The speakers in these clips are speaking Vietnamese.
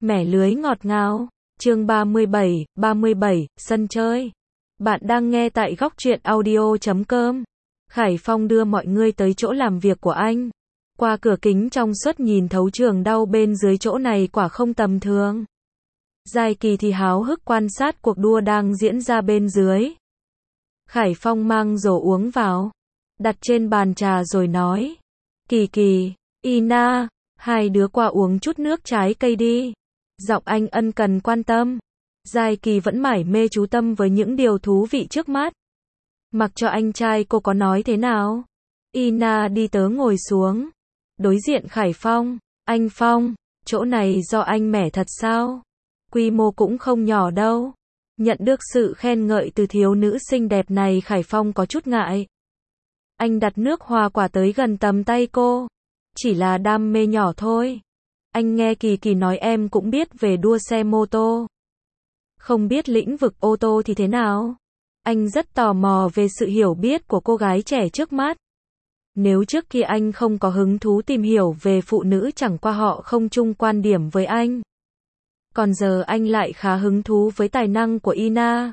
Mẻ lưới ngọt ngào. Chương 37, sân chơi. Bạn đang nghe tại góc truyện audio.com. Khải Phong đưa mọi người tới chỗ làm việc của anh. Qua cửa kính trong suốt nhìn thấu trường đau bên dưới chỗ này quả không tầm thường. Giai Kỳ thì háo hức quan sát cuộc đua đang diễn ra bên dưới. Khải Phong mang rổ uống vào, đặt trên bàn trà rồi nói: Kỳ Kỳ, Ina, hai đứa qua uống chút nước trái cây đi. Giọng anh ân cần quan tâm. Giai Kỳ vẫn mải mê chú tâm với những điều thú vị trước mắt. Mặc cho anh trai cô có nói thế nào. Ina đi tới ngồi xuống, đối diện Khải Phong. Anh Phong, chỗ này do anh mẻ thật sao? Quy mô cũng không nhỏ đâu. Nhận được sự khen ngợi từ thiếu nữ xinh đẹp này, Khải Phong có chút ngại. Anh đặt nước hoa quả tới gần tầm tay cô. Chỉ là đam mê nhỏ thôi. Anh nghe Kỳ Kỳ nói em cũng biết về đua xe mô tô. Không biết lĩnh vực ô tô thì thế nào? Anh rất tò mò về sự hiểu biết của cô gái trẻ trước mắt. Nếu trước kia anh không có hứng thú tìm hiểu về phụ nữ, chẳng qua họ không chung quan điểm với anh. Còn giờ anh lại khá hứng thú với tài năng của Ina.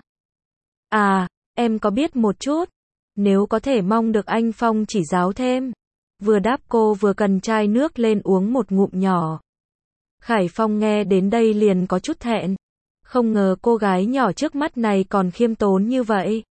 À, em có biết một chút. Nếu có thể mong được anh Phong chỉ giáo thêm. Vừa đáp cô vừa cần chai nước lên uống một ngụm nhỏ. Khải Phong nghe đến đây liền có chút thẹn. Không ngờ cô gái nhỏ trước mắt này còn khiêm tốn như vậy.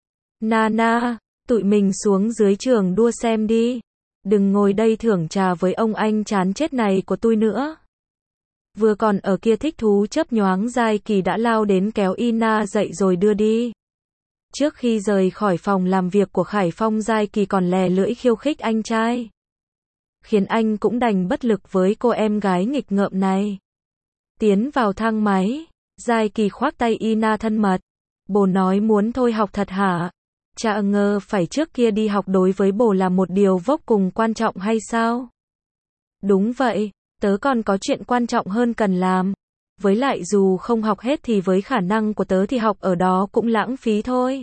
Nana, tụi mình xuống dưới trường đua xem đi. Đừng ngồi đây thưởng trà với ông anh chán chết này của tôi nữa. Vừa còn ở kia thích thú chớp nhoáng, Giai Kỳ đã lao đến kéo Ina dậy rồi đưa đi. Trước khi rời khỏi phòng làm việc của Khải Phong, Giai Kỳ còn lè lưỡi khiêu khích anh trai. Khiến anh cũng đành bất lực với cô em gái nghịch ngợm này. Tiến vào thang máy, Giai Kỳ khoác tay Ina thân mật. Bồ nói muốn thôi học thật hả? Chả ngờ phải trước kia đi học đối với bồ là một điều vô cùng quan trọng hay sao? Đúng vậy, tớ còn có chuyện quan trọng hơn cần làm. Với lại dù không học hết thì với khả năng của tớ thì học ở đó cũng lãng phí thôi.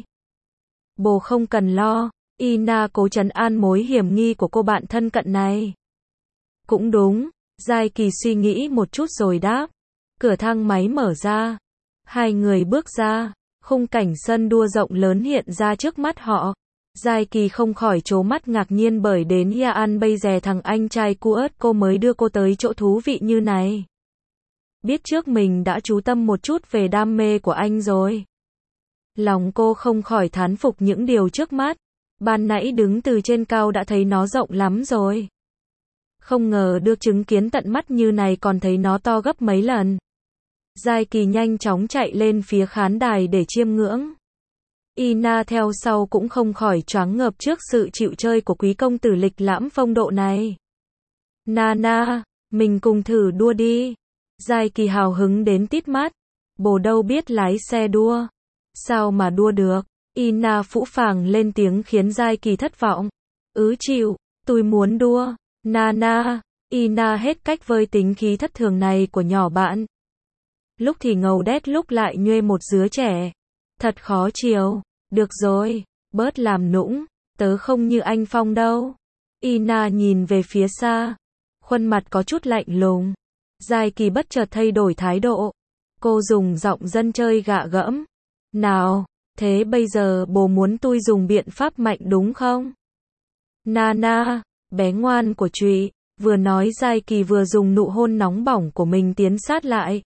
Bồ không cần lo. Ina cố trấn an mối hiểm nghi của cô bạn thân cận này. Cũng đúng, Giai Kỳ suy nghĩ một chút rồi đáp. Cửa thang máy mở ra. Hai người bước ra. Khung cảnh sân đua rộng lớn hiện ra trước mắt họ. Giai Kỳ không khỏi trố mắt ngạc nhiên bởi đến Ian bây giờ thằng anh trai cu ớt cô mới đưa cô tới chỗ thú vị như này. Biết trước mình đã chú tâm một chút về đam mê của anh rồi. Lòng cô không khỏi thán phục những điều trước mắt. Ban nãy đứng từ trên cao đã thấy nó rộng lắm rồi. Không ngờ được chứng kiến tận mắt như này, còn thấy nó to gấp mấy lần. Giai Kỳ nhanh chóng chạy lên phía khán đài để chiêm ngưỡng. Ina theo sau cũng không khỏi choáng ngợp trước sự chịu chơi của quý công tử lịch lãm phong độ này. Nana, mình cùng thử đua đi. Giai Kỳ hào hứng đến tít mắt. Bồ đâu biết lái xe đua. Sao mà đua được? Ina phũ phàng lên tiếng khiến Giai Kỳ thất vọng. Chịu, tôi muốn đua. Nana, Ina hết cách với tính khí thất thường này của nhỏ bạn. Lúc thì ngầu đét, lúc lại nhuê một đứa trẻ. Thật khó chiều. Được rồi, bớt làm nũng, tớ không như anh Phong đâu. Ina nhìn về phía xa. Khuôn mặt có chút lạnh lùng. Giai Kỳ bất chợt thay đổi thái độ. Cô dùng giọng dân chơi gạ gẫm. Nào, thế bây giờ bố muốn tôi dùng biện pháp mạnh đúng không? Nana, bé ngoan của trụy. Vừa nói Giai Kỳ vừa dùng nụ hôn nóng bỏng của mình tiến sát lại.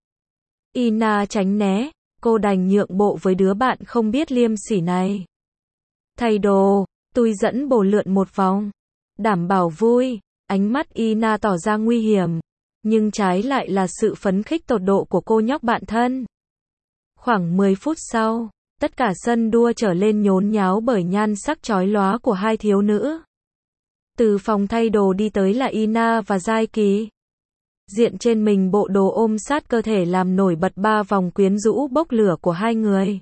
Ina tránh né. Cô đành nhượng bộ với đứa bạn không biết liêm sỉ này. Thay đồ, tôi dẫn bồ lượn một vòng. Đảm bảo vui. Ánh mắt Ina tỏ ra nguy hiểm. Nhưng trái lại là sự phấn khích tột độ của cô nhóc bạn thân. Khoảng 10 phút sau, tất cả sân đua trở lên nhốn nháo bởi nhan sắc chói lóa của hai thiếu nữ. Từ phòng thay đồ đi tới là Ina và Giai Kỳ. Diện trên mình bộ đồ ôm sát cơ thể làm nổi bật ba vòng quyến rũ bốc lửa của hai người.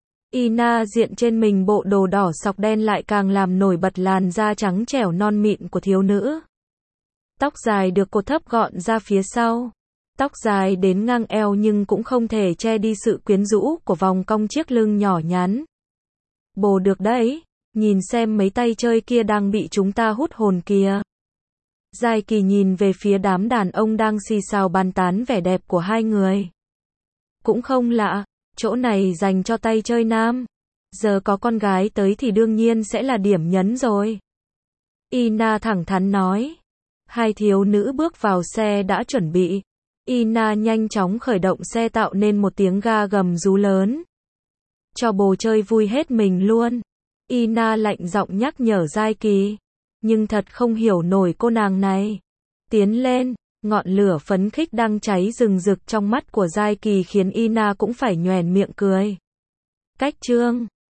Ina diện trên mình bộ đồ đỏ sọc đen lại càng làm nổi bật làn da trắng trẻo non mịn của thiếu nữ. Tóc dài được cô thấp gọn ra phía sau. Tóc dài đến ngang eo nhưng cũng không thể che đi sự quyến rũ của vòng cong chiếc lưng nhỏ nhắn. Bồ được đấy, nhìn xem mấy tay chơi kia đang bị chúng ta hút hồn kìa. Giai Kỳ nhìn về phía đám đàn ông đang xì xào bàn tán vẻ đẹp của hai người. Cũng không lạ, chỗ này dành cho tay chơi nam. Giờ có con gái tới thì đương nhiên sẽ là điểm nhấn rồi. Ina thẳng thắn nói. Hai thiếu nữ bước vào xe đã chuẩn bị. Ina nhanh chóng khởi động xe tạo nên một tiếng ga gầm rú lớn. Cho bồ chơi vui hết mình luôn. Ina lạnh giọng nhắc nhở Giai Kỳ. Nhưng thật không hiểu nổi cô nàng này. Tiến lên, ngọn lửa phấn khích đang cháy rừng rực trong mắt của Giai Kỳ khiến Ina cũng phải nhoẻn miệng cười. Cách chương